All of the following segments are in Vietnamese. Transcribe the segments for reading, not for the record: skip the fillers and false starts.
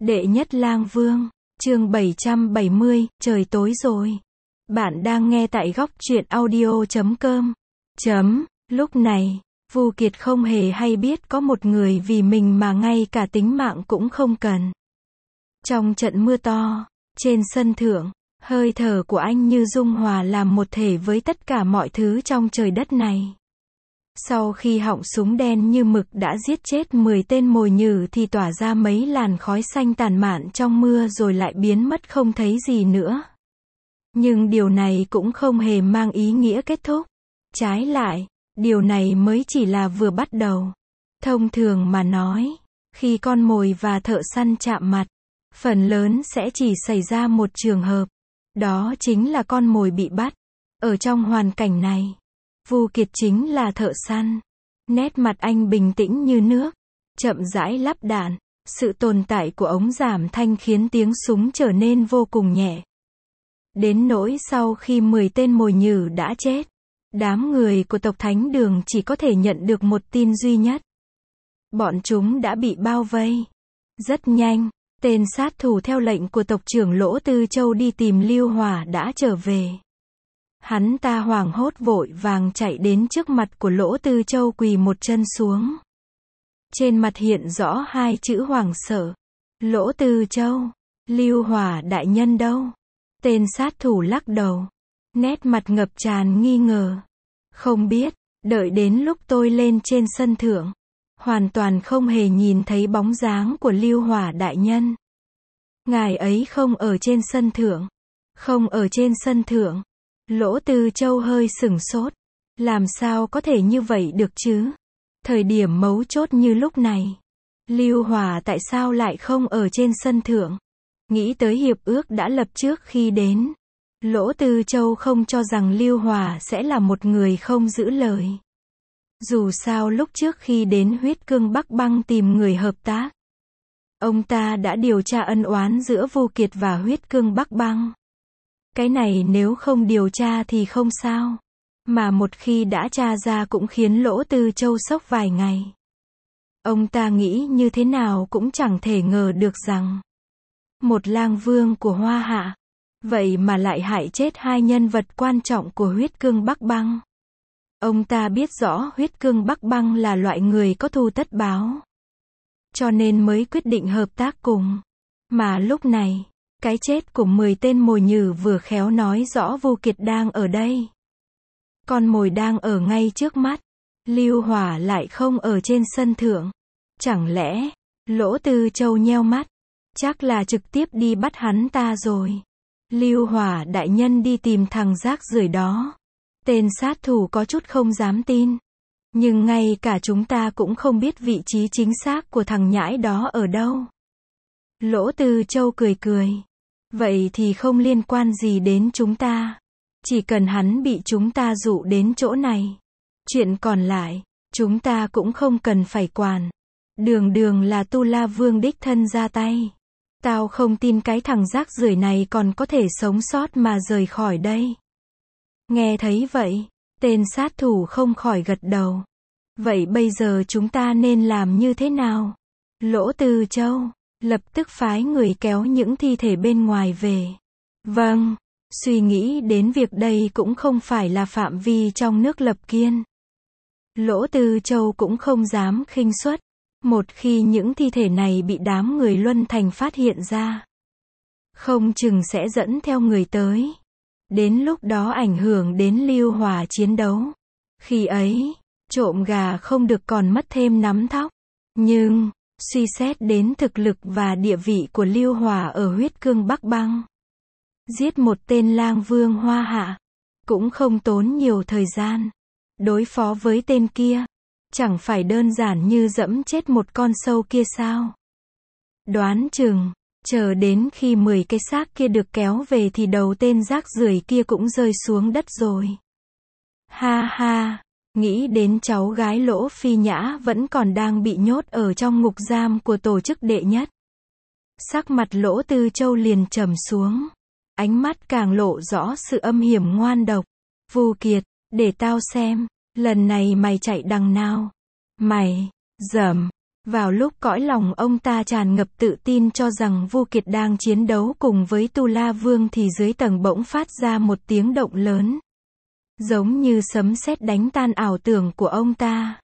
Đệ nhất lang vương, chương 770, trời tối rồi. Bạn đang nghe tại góc truyện audio.com. Lúc này, Vu Kiệt không hề hay biết có một người vì mình mà ngay cả tính mạng cũng không cần. Trong trận mưa to, trên sân thượng, hơi thở của anh như dung hòa làm một thể với tất cả mọi thứ trong trời đất này. Sau khi họng súng đen như mực đã giết chết 10 tên mồi nhử thì tỏa ra mấy làn khói xanh tàn mạn trong mưa rồi lại biến mất không thấy gì nữa. Nhưng điều này cũng không hề mang ý nghĩa kết thúc. Trái lại, điều này mới chỉ là vừa bắt đầu. Thông thường mà nói, khi con mồi và thợ săn chạm mặt, phần lớn sẽ chỉ xảy ra một trường hợp. Đó chính là con mồi bị bắt. Ở trong hoàn cảnh này, Vu Kiệt chính là thợ săn. Nét mặt anh bình tĩnh như nước, chậm rãi lắp đạn. Sự tồn tại của ống giảm thanh khiến tiếng súng trở nên vô cùng nhẹ. Đến nỗi sau khi 10 tên mồi nhử đã chết, đám người của tộc Thánh Đường chỉ có thể nhận được một tin duy nhất. Bọn chúng đã bị bao vây. Rất nhanh, tên sát thủ theo lệnh của tộc trưởng Lỗ Tư Châu đi tìm Lưu Hỏa đã trở về. Hắn ta hoảng hốt vội vàng chạy đến trước mặt của Lỗ Tư Châu quỳ một chân xuống. Trên mặt hiện rõ hai chữ hoảng sợ. Lỗ Tư Châu, Lưu Hỏa đại nhân đâu? Tên sát thủ lắc đầu, nét mặt ngập tràn nghi ngờ. Không biết, đợi đến lúc tôi lên trên sân thượng, hoàn toàn không hề nhìn thấy bóng dáng của Lưu Hỏa đại nhân. Ngài ấy không ở trên sân thượng. Không ở trên sân thượng. Lỗ Tư Châu hơi sửng sốt. Làm sao có thể như vậy được chứ? Thời điểm mấu chốt như lúc này, Lưu Hỏa tại sao lại không ở trên sân thượng? Nghĩ tới hiệp ước đã lập trước khi đến, Lỗ Tư Châu không cho rằng Lưu Hỏa sẽ là một người không giữ lời. Dù sao lúc trước khi đến Huyết Cương Bắc Băng tìm người hợp tác, ông ta đã điều tra ân oán giữa Vu Kiệt và Huyết Cương Bắc Băng. Cái này nếu không điều tra thì không sao. Mà một khi đã tra ra cũng khiến Lỗ Tư Châu sốc vài ngày. Ông ta nghĩ như thế nào cũng chẳng thể ngờ được rằng một lang vương của Hoa Hạ, vậy mà lại hại chết hai nhân vật quan trọng của Huyết Cương Bắc Băng. Ông ta biết rõ Huyết Cương Bắc Băng là loại người có thù tất báo, cho nên mới quyết định hợp tác cùng. Mà lúc này, cái chết của 10 tên mồi nhử vừa khéo nói rõ Vu Kiệt đang ở đây. Con mồi đang ở ngay trước mắt. Lưu Hỏa lại không ở trên sân thượng. Chẳng lẽ, Lỗ Tư Châu nheo mắt, chắc là trực tiếp đi bắt hắn ta rồi. Lưu Hỏa đại nhân đi tìm thằng rác rưởi đó. Tên sát thủ có chút không dám tin. Nhưng ngay cả chúng ta cũng không biết vị trí chính xác của thằng nhãi đó ở đâu. Lỗ Tư Châu cười cười. Vậy thì không liên quan gì đến chúng ta. Chỉ cần hắn bị chúng ta dụ đến chỗ này, chuyện còn lại, chúng ta cũng không cần phải quản. Đường đường là Tu La Vương đích thân ra tay. Tao không tin cái thằng rác rưởi này còn có thể sống sót mà rời khỏi đây. Nghe thấy vậy, tên sát thủ không khỏi gật đầu. Vậy bây giờ chúng ta nên làm như thế nào? Lỗ Tư Châu lập tức phái người kéo những thi thể bên ngoài về. Vâng. Suy nghĩ đến việc đây cũng không phải là phạm vi trong nước Lập Kiên. Lỗ Tư Châu cũng không dám khinh suất. Một khi những thi thể này bị đám người Luân Thành phát hiện ra, không chừng sẽ dẫn theo người tới. Đến lúc đó ảnh hưởng đến Lưu Hỏa chiến đấu. Khi ấy, trộm gà không được còn mất thêm nắm thóc. Nhưng, suy xét đến thực lực và địa vị của Lưu Hỏa ở Huyết Cương Bắc Băng, giết một tên lang vương Hoa Hạ cũng không tốn nhiều thời gian. Đối phó với tên kia, chẳng phải đơn giản như dẫm chết một con sâu kia sao? Đoán chừng, chờ đến khi 10 cái xác kia được kéo về thì đầu tên rác rưởi kia cũng rơi xuống đất rồi. Ha ha, nghĩ đến cháu gái Lỗ Phi Nhã vẫn còn đang bị nhốt ở trong ngục giam của tổ chức đệ nhất. Sắc mặt Lỗ Tư Châu liền trầm xuống. Ánh mắt càng lộ rõ sự âm hiểm ngoan độc. Vu Kiệt, để tao xem, lần này mày chạy đằng nào? Mày, dởm, Vào lúc cõi lòng ông ta tràn ngập tự tin cho rằng Vu Kiệt đang chiến đấu cùng với Tu La Vương thì dưới tầng bỗng phát ra một tiếng động lớn. Giống như sấm sét đánh tan ảo tưởng của ông ta.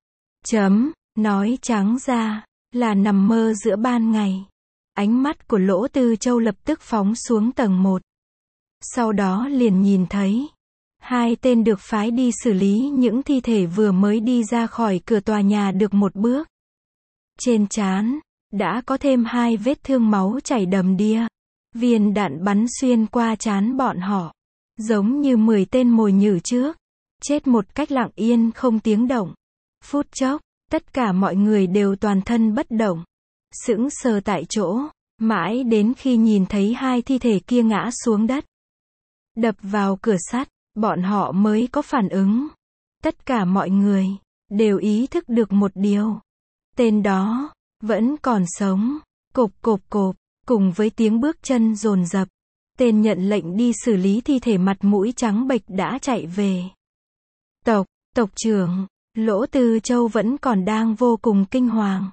Nói trắng ra, là nằm mơ giữa ban ngày. Ánh mắt của Lỗ Tư Châu lập tức phóng xuống tầng 1. Sau đó liền nhìn thấy 2 tên được phái đi xử lý những thi thể vừa mới đi ra khỏi cửa tòa nhà được một bước. Trên trán đã có thêm 2 vết thương máu chảy đầm đìa. Viên đạn bắn xuyên qua trán bọn họ, giống như 10 tên mồi nhử trước, chết một cách lặng yên không tiếng động. Phút chốc, tất cả mọi người đều toàn thân bất động, sững sờ tại chỗ, mãi đến khi nhìn thấy 2 thi thể kia ngã xuống đất, đập vào cửa sắt, bọn họ mới có phản ứng. Tất cả mọi người đều ý thức được một điều. Tên đó vẫn còn sống. Cộp cộp cộp, cùng với tiếng bước chân dồn dập, tên nhận lệnh đi xử lý thi thể mặt mũi trắng bệch đã chạy về. Tộc trưởng, Lỗ Tư Châu vẫn còn đang vô cùng kinh hoàng.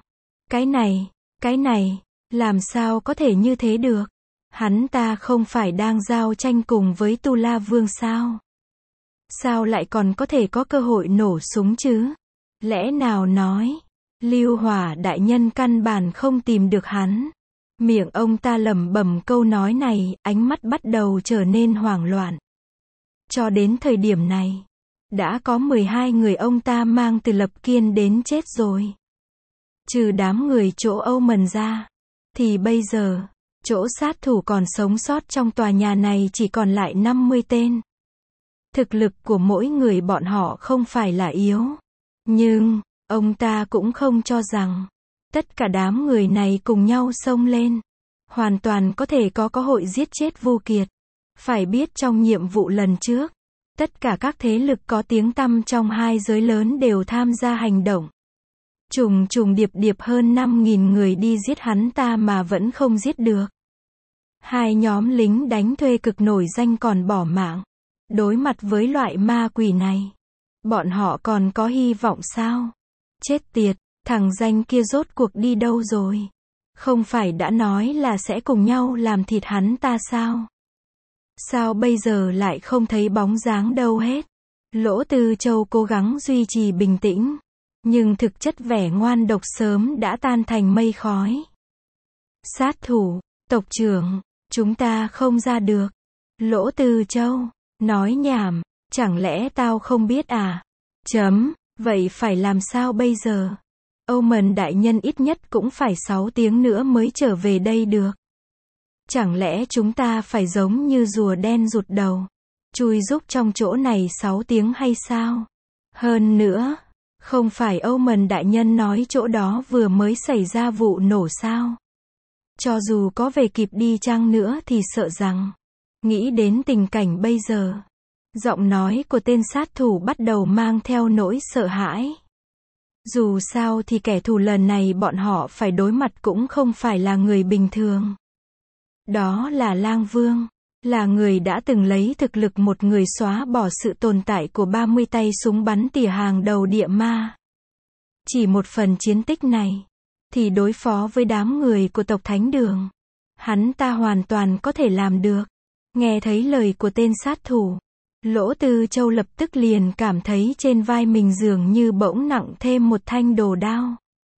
Cái này, làm sao có thể như thế được? Hắn ta không phải đang giao tranh cùng với Tu La Vương sao? Sao lại còn có thể có cơ hội nổ súng chứ? Lẽ nào nói, Lưu Hỏa đại nhân căn bản không tìm được hắn? Miệng ông ta lẩm bẩm câu nói này, ánh mắt bắt đầu trở nên hoảng loạn. Cho đến thời điểm này, đã có 12 người ông ta mang từ Lập Kiên đến chết rồi. Trừ đám người chỗ Âu Mần ra, thì bây giờ, chỗ sát thủ còn sống sót trong tòa nhà này chỉ còn lại 50 tên. Thực lực của mỗi người bọn họ không phải là yếu. Nhưng, ông ta cũng không cho rằng, tất cả đám người này cùng nhau xông lên, hoàn toàn có thể có cơ hội giết chết Vu Kiệt. Phải biết trong nhiệm vụ lần trước, tất cả các thế lực có tiếng tăm trong 2 giới lớn đều tham gia hành động. Trùng điệp hơn 5.000 người đi giết hắn ta mà vẫn không giết được. 2 nhóm lính đánh thuê cực nổi danh còn bỏ mạng. Đối mặt với loại ma quỷ này, bọn họ còn có hy vọng sao? Chết tiệt, thằng danh kia rốt cuộc đi đâu rồi? Không phải đã nói là sẽ cùng nhau làm thịt hắn ta sao? Sao bây giờ lại không thấy bóng dáng đâu hết? Lỗ Tư Châu cố gắng duy trì bình tĩnh, nhưng thực chất vẻ ngoan độc sớm đã tan thành mây khói. Sát thủ, tộc trưởng, chúng ta không ra được. Lỗ Tư Châu, nói nhảm, chẳng lẽ tao không biết à? Vậy phải làm sao bây giờ? Âu Mần đại nhân ít nhất cũng phải 6 tiếng nữa mới trở về đây được. Chẳng lẽ chúng ta phải giống như rùa đen rụt đầu, chui rúc trong chỗ này 6 tiếng hay sao? Hơn nữa, không phải Âu Mần đại nhân nói chỗ đó vừa mới xảy ra vụ nổ sao? Cho dù có về kịp đi chăng nữa thì sợ rằng, nghĩ đến tình cảnh bây giờ, giọng nói của tên sát thủ bắt đầu mang theo nỗi sợ hãi. Dù sao thì kẻ thù lần này bọn họ phải đối mặt cũng không phải là người bình thường. Đó là Lang Vương, là người đã từng lấy thực lực một người xóa bỏ sự tồn tại của 30 tay súng bắn tỉa hàng đầu địa ma. Chỉ một phần chiến tích này, thì đối phó với đám người của tộc Thánh Đường, hắn ta hoàn toàn có thể làm được. Nghe thấy lời của tên sát thủ, Lỗ Tư Châu lập tức liền cảm thấy trên vai mình dường như bỗng nặng thêm một thanh đồ đao.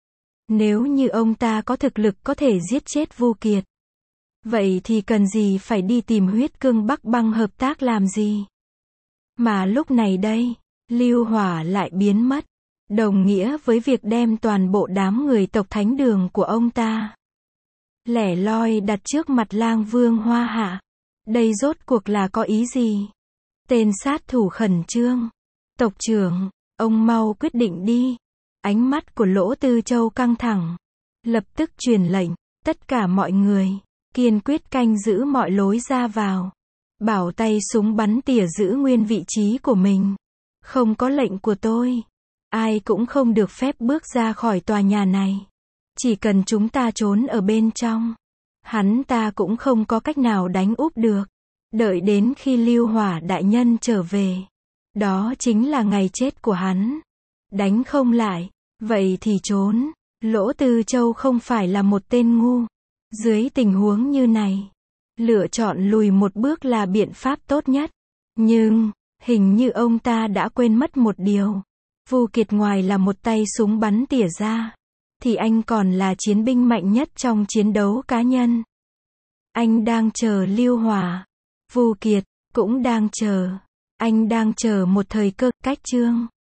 Nếu như ông ta có thực lực có thể giết chết Vu Kiệt, vậy thì cần gì phải đi tìm Huyết Cương Bắc Băng hợp tác làm gì? Mà lúc này đây, Lưu Hỏa lại biến mất, đồng nghĩa với việc đem toàn bộ đám người tộc Thánh Đường của ông ta lẻ loi đặt trước mặt Lang Vương Hoa Hạ. Đây rốt cuộc là có ý gì? Tên sát thủ khẩn trương. Tộc trưởng, ông mau quyết định đi. Ánh mắt của Lỗ Tư Châu căng thẳng. Lập tức truyền lệnh, tất cả mọi người, kiên quyết canh giữ mọi lối ra vào. Bảo tay súng bắn tỉa giữ nguyên vị trí của mình. Không có lệnh của tôi, ai cũng không được phép bước ra khỏi tòa nhà này. Chỉ cần chúng ta trốn ở bên trong, hắn ta cũng không có cách nào đánh úp được. Đợi đến khi Lưu Hỏa đại nhân trở về, đó chính là ngày chết của hắn. Đánh không lại, vậy thì trốn. Lỗ Tư Châu không phải là một tên ngu. Dưới tình huống như này, lựa chọn lùi một bước là biện pháp tốt nhất. Nhưng, hình như ông ta đã quên mất một điều. Vu Kiệt ngoài là một tay súng bắn tỉa ra, thì anh còn là chiến binh mạnh nhất trong chiến đấu cá nhân. Anh đang chờ Lưu Hỏa. Vu Kiệt cũng đang chờ. Anh đang chờ một thời cơ. Cách chương